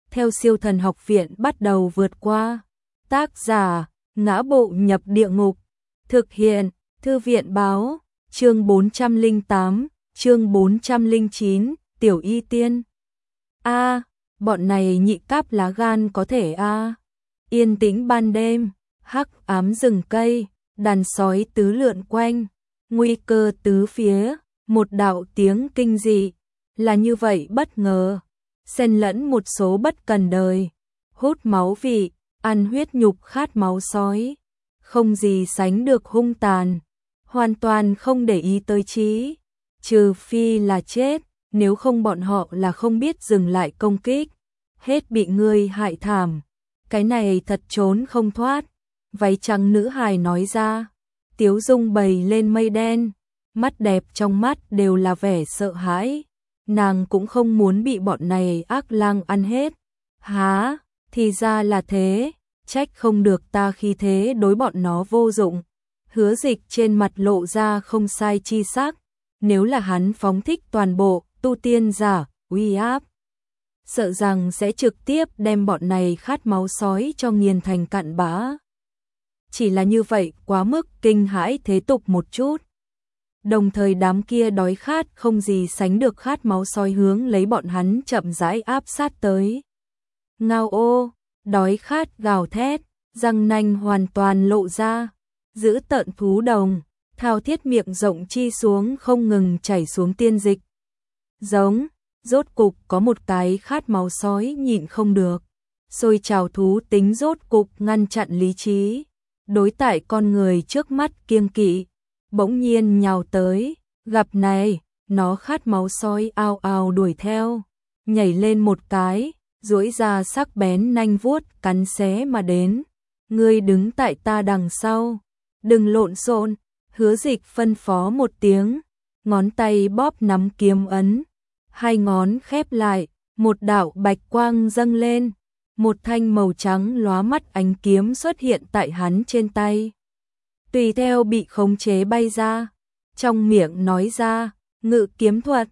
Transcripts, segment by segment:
theo Siêu Thần Học Viện bắt đầu vượt qua. Tác giả: Ngã Bộ Nhập Địa Ngục. Thực hiện: Thư viện báo. Chương 408, chương 409, Tiểu Y Tiên. Bọn này nhị cáp lá gan có thể Yên tĩnh ban đêm, hắc ám rừng cây, đàn sói tứ lượn quanh, nguy cơ tứ phía, một đạo tiếng kinh dị, là như vậy bất ngờ, xen lẫn một số bất cần đời, hút máu vị, ăn huyết nhục khát máu sói, không gì sánh được hung tàn, hoàn toàn không để ý tới trí, trừ phi là chết, nếu không bọn họ là không biết dừng lại công kích, hết bị ngươi hại thảm, cái này thật trốn không thoát. Váy trắng nữ hài nói ra, tiếu dung bày lên mây đen, mắt đẹp trong mắt đều là vẻ sợ hãi, nàng cũng không muốn bị bọn này ác lang ăn hết. Há, thì ra là thế, trách không được ta khi thế đối bọn nó vô dụng. Hứa Dịch trên mặt lộ ra không sai chi sắc, nếu là hắn phóng thích toàn bộ tu tiên giả uy áp, sợ rằng sẽ trực tiếp đem bọn này khát máu sói cho nghiền thành cặn bã. Chỉ là như vậy quá mức kinh hãi thế tục một chút. Đồng thời đám kia đói khát không gì sánh được khát máu sói hướng lấy bọn hắn chậm rãi áp sát tới. Ngao ô, đói khát gào thét, răng nanh hoàn toàn lộ ra, giữ tợn thú đồng, thao thiết miệng rộng chi xuống không ngừng chảy xuống tiên dịch. Giống, rốt cục có một cái khát máu sói nhịn không được, sôi trào thú tính rốt cục ngăn chặn lý trí, đối tại con người trước mắt kiêng kỵ, bỗng nhiên nhào tới, gặp này, nó khát máu sói ao ao đuổi theo, nhảy lên một cái, duỗi ra sắc bén nanh vuốt cắn xé mà đến. Ngươi đứng tại ta đằng sau, đừng lộn xộn. Hứa Dịch phân phó một tiếng, ngón tay bóp nắm kiếm ấn, hai ngón khép lại, một đạo bạch quang dâng lên, một thanh màu trắng lóa mắt ánh kiếm xuất hiện tại hắn trên tay. Tùy theo bị khống chế bay ra, trong miệng nói ra, ngự kiếm thuật,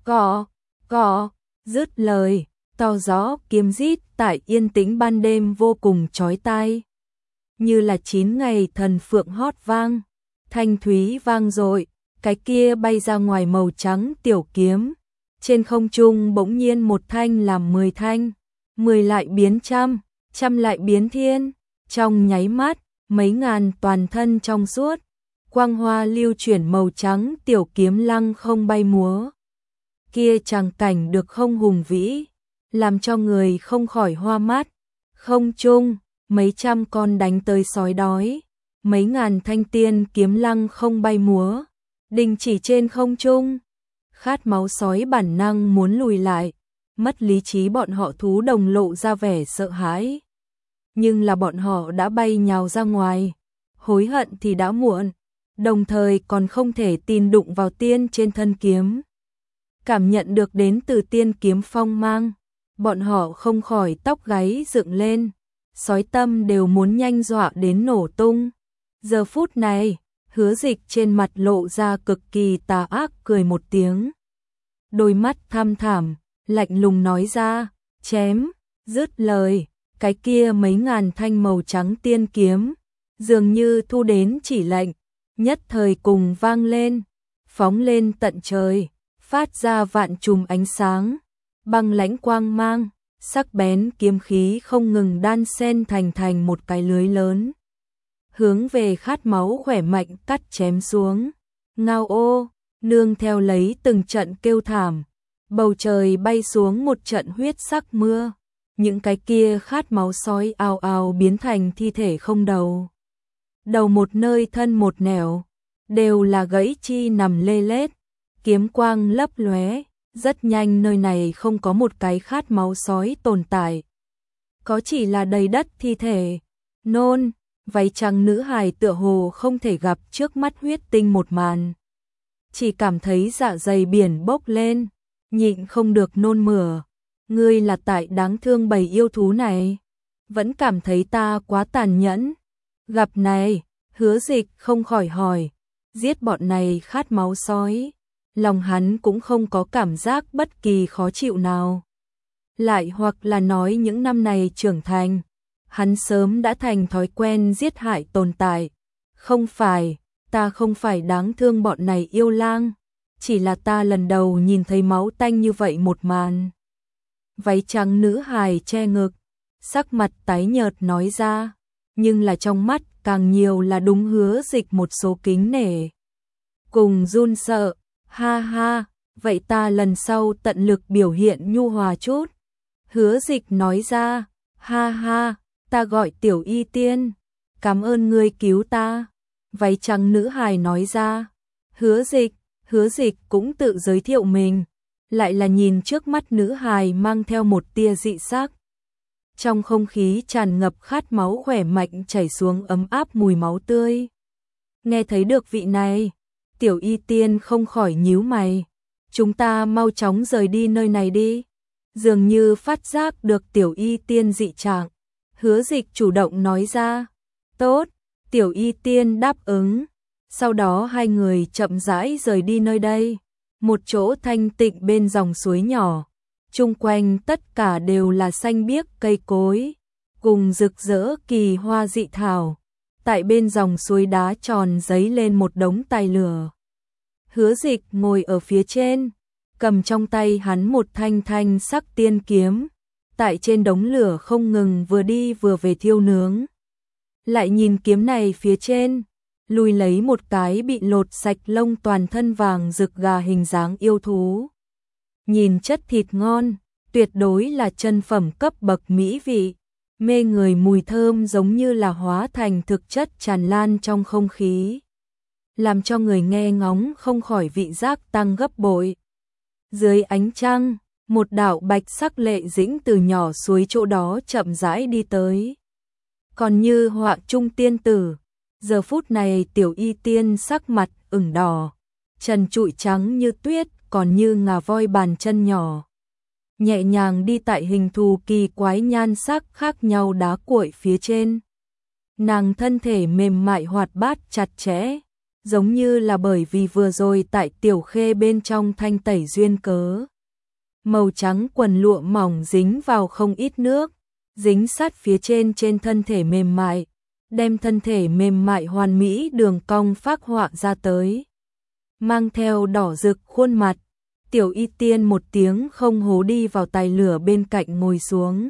cỏ, dứt lời, to rõ kiếm rít tại yên tĩnh ban đêm vô cùng chói tai. Như là 9 ngày thần phượng hót vang, thanh thúy vang dội, cái kia bay ra ngoài màu trắng tiểu kiếm. Trên không trung bỗng nhiên một thanh làm 10 thanh, 10 lại biến trăm, trăm lại biến thiên, trong nháy mắt, mấy ngàn toàn thân trong suốt, quang hoa lưu chuyển màu trắng tiểu kiếm lăng không bay múa. Kia tràng cảnh được không hùng vĩ, làm cho người không khỏi hoa mắt. Không trung, mấy trăm con đánh tới sói đói, mấy ngàn thanh tiên kiếm lăng không bay múa, đình chỉ trên không trung. Khát máu sói bản năng muốn lùi lại, mất lý trí bọn họ thú đồng lộ ra vẻ sợ hãi. Nhưng là bọn họ đã bay nhào ra ngoài, hối hận thì đã muộn, đồng thời còn không thể tin đụng vào tiên trên thân kiếm. Cảm nhận được đến từ tiên kiếm phong mang, bọn họ không khỏi tóc gáy dựng lên, sói tâm đều muốn nhanh dọa đến nổ tung. Giờ phút này, Hứa Dịch trên mặt lộ ra cực kỳ tà ác cười một tiếng. Đôi mắt thăm thẳm, lạnh lùng nói ra, chém, dứt lời, cái kia mấy ngàn thanh màu trắng tiên kiếm, dường như thu đến chỉ lệnh, nhất thời cùng vang lên, phóng lên tận trời, phát ra vạn chùm ánh sáng, băng lãnh quang mang, sắc bén kiếm khí không ngừng đan xen thành một cái lưới lớn. Hướng về khát máu khỏe mạnh cắt chém xuống. Ngao ô, nương theo lấy từng trận kêu thảm, bầu trời bay xuống một trận huyết sắc mưa. Những cái kia khát máu sói ào ào biến thành thi thể không đầu. Đầu một nơi thân một nẻo, đều là gãy chi nằm lê lết, kiếm quang lấp lóe, rất nhanh nơi này không có một cái khát máu sói tồn tại. Có chỉ là đầy đất thi thể. Nôn, váy trắng nữ hài tựa hồ không thể gặp trước mắt huyết tinh một màn. Chỉ cảm thấy dạ dày biển bốc lên, nhịn không được nôn mửa. Ngươi là tại đáng thương bầy yêu thú này, vẫn cảm thấy ta quá tàn nhẫn. Gặp này, Hứa Dịch không khỏi hỏi, giết bọn này khát máu sói, lòng hắn cũng không có cảm giác bất kỳ khó chịu nào. Lại hoặc là nói những năm này trưởng thành, hắn sớm đã thành thói quen giết hại tồn tại. Không phải, ta không phải đáng thương bọn này yêu lang, chỉ là ta lần đầu nhìn thấy máu tanh như vậy một màn. Váy trắng nữ hài che ngực, sắc mặt tái nhợt nói ra, nhưng là trong mắt càng nhiều là đúng Hứa Dịch một số kính nể. Cùng run sợ, ha ha, vậy ta lần sau tận lực biểu hiện nhu hòa chút. Hứa Dịch nói ra, ha ha, ta gọi Tiểu Y Tiên, cảm ơn ngươi cứu ta. Váy trắng nữ hài nói ra, Hứa Dịch cũng tự giới thiệu mình, lại là nhìn trước mắt nữ hài mang theo một tia dị sắc. Trong không khí tràn ngập khát máu khỏe mạnh chảy xuống ấm áp mùi máu tươi. Nghe thấy được vị này, Tiểu Y Tiên không khỏi nhíu mày. Chúng ta mau chóng rời đi nơi này đi. Dường như phát giác được Tiểu Y Tiên dị trạng, Hứa Dịch chủ động nói ra. Tốt, Tiểu Y Tiên đáp ứng. Sau đó hai người chậm rãi rời đi nơi đây. Một chỗ thanh tịnh bên dòng suối nhỏ. Chung quanh tất cả đều là xanh biếc cây cối, cùng rực rỡ kỳ hoa dị thảo. Tại bên dòng suối đá tròn giấy lên một đống tài lửa. Hứa Dịch ngồi ở phía trên, cầm trong tay hắn một thanh thanh sắc tiên kiếm. Tại trên đống lửa không ngừng vừa đi vừa về thiêu nướng. Lại nhìn kiếm này phía trên, lùi lấy một cái bị lột sạch lông toàn thân vàng rực gà hình dáng yêu thú. Nhìn chất thịt ngon, tuyệt đối là chân phẩm cấp bậc mỹ vị, mê người mùi thơm giống như là hóa thành thực chất tràn lan trong không khí, làm cho người nghe ngóng không khỏi vị giác tăng gấp bội. Dưới ánh trăng, một đạo bạch sắc lệ dĩnh từ nhỏ suối chỗ đó chậm rãi đi tới. Còn như họa trung tiên tử, giờ phút này Tiểu Y Tiên sắc mặt ửng đỏ, trần trụi trắng như tuyết, còn như ngà voi bàn chân nhỏ. Nhẹ nhàng đi tại hình thù kỳ quái nhan sắc khác nhau đá cuội phía trên. Nàng thân thể mềm mại hoạt bát chặt chẽ, giống như là bởi vì vừa rồi tại tiểu khê bên trong thanh tẩy duyên cớ. Màu trắng quần lụa mỏng dính vào không ít nước, dính sát phía trên thân thể mềm mại, đem thân thể mềm mại hoàn mỹ đường cong phác họa ra tới. Mang theo đỏ rực khuôn mặt, Tiểu Y Tiên một tiếng không hố đi vào tài lửa bên cạnh ngồi xuống.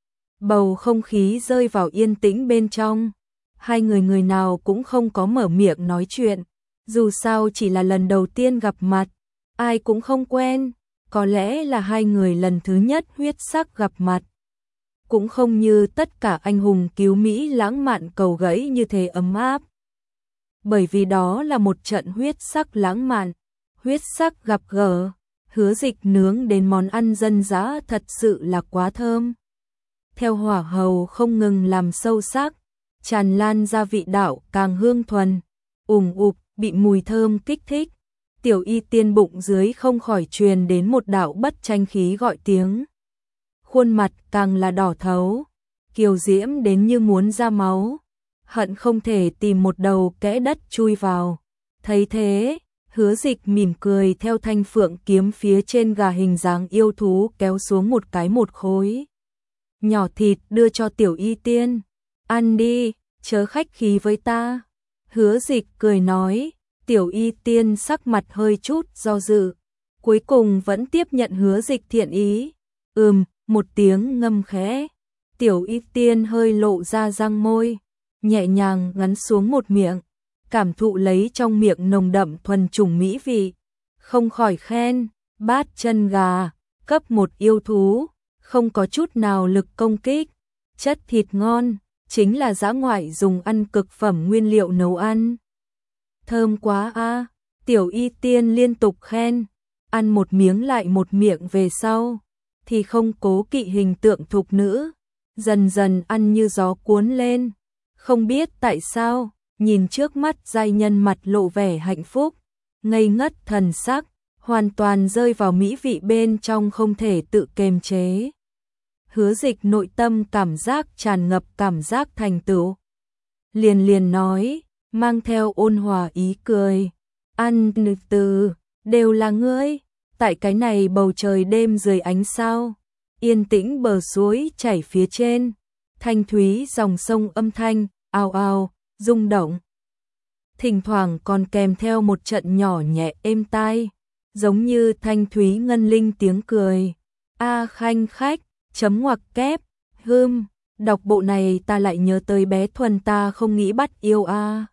Bầu không khí rơi vào yên tĩnh bên trong. Hai người nào cũng không có mở miệng nói chuyện. Dù sao chỉ là lần đầu tiên gặp mặt, ai cũng không quen. Có lẽ là hai người lần thứ nhất huyết sắc gặp mặt. Cũng không như tất cả anh hùng cứu Mỹ lãng mạn cầu gẫy như thế ấm áp. Bởi vì đó là một trận huyết sắc lãng mạn, huyết sắc gặp gỡ. Hứa Dịch nướng đến món ăn dân dã thật sự là quá thơm. Theo hỏa hầu không ngừng làm sâu sắc, tràn lan ra vị đạo càng hương thuần, ủng bị mùi thơm kích thích. Tiểu Y Tiên bụng dưới không khỏi truyền đến một đạo bất tranh khí gọi tiếng. Khuôn mặt càng là đỏ thấu, kiều diễm đến như muốn ra máu, hận không thể tìm một đầu kẽ đất chui vào. Thấy thế, Hứa Dịch mỉm cười theo thanh phượng kiếm phía trên gà hình dáng yêu thú kéo xuống một cái một khối nhỏ thịt đưa cho Tiểu Y Tiên. Ăn đi, chớ khách khí với ta. Hứa Dịch cười nói. Tiểu Y Tiên sắc mặt hơi chút do dự, cuối cùng vẫn tiếp nhận Hứa Dịch thiện ý. Một tiếng ngâm khẽ. Tiểu Y Tiên hơi lộ ra răng môi, nhẹ nhàng ngắn xuống một miệng, cảm thụ lấy trong miệng nồng đậm thuần trùng mỹ vị, không khỏi khen, bát chân gà, cấp 1 yêu thú, không có chút nào lực công kích, chất thịt ngon, chính là dã ngoại dùng ăn cực phẩm nguyên liệu nấu ăn. Thơm quá a. Tiểu Y Tiên liên tục khen, ăn một miếng lại một miệng về sau, thì không cố kỵ hình tượng thục nữ, dần dần ăn như gió cuốn lên. Không biết tại sao, nhìn trước mắt giai nhân mặt lộ vẻ hạnh phúc, ngây ngất thần sắc, hoàn toàn rơi vào mỹ vị bên trong không thể tự kiềm chế. Hứa Dịch nội tâm cảm giác tràn ngập cảm giác thành tựu. Liền nói, mang theo ôn hòa ý cười, ăn từ đều là ngươi, tại cái này bầu trời đêm dưới ánh sao, yên tĩnh bờ suối chảy phía trên, thanh thúy dòng sông âm thanh, ào ào, rung động. Thỉnh thoảng còn kèm theo một trận nhỏ nhẹ êm tai, giống như thanh thúy ngân linh tiếng cười. A khanh khách, chấm ngoặc kép, đọc bộ này ta lại nhớ tới bé Thuần ta không nghĩ bắt yêu a.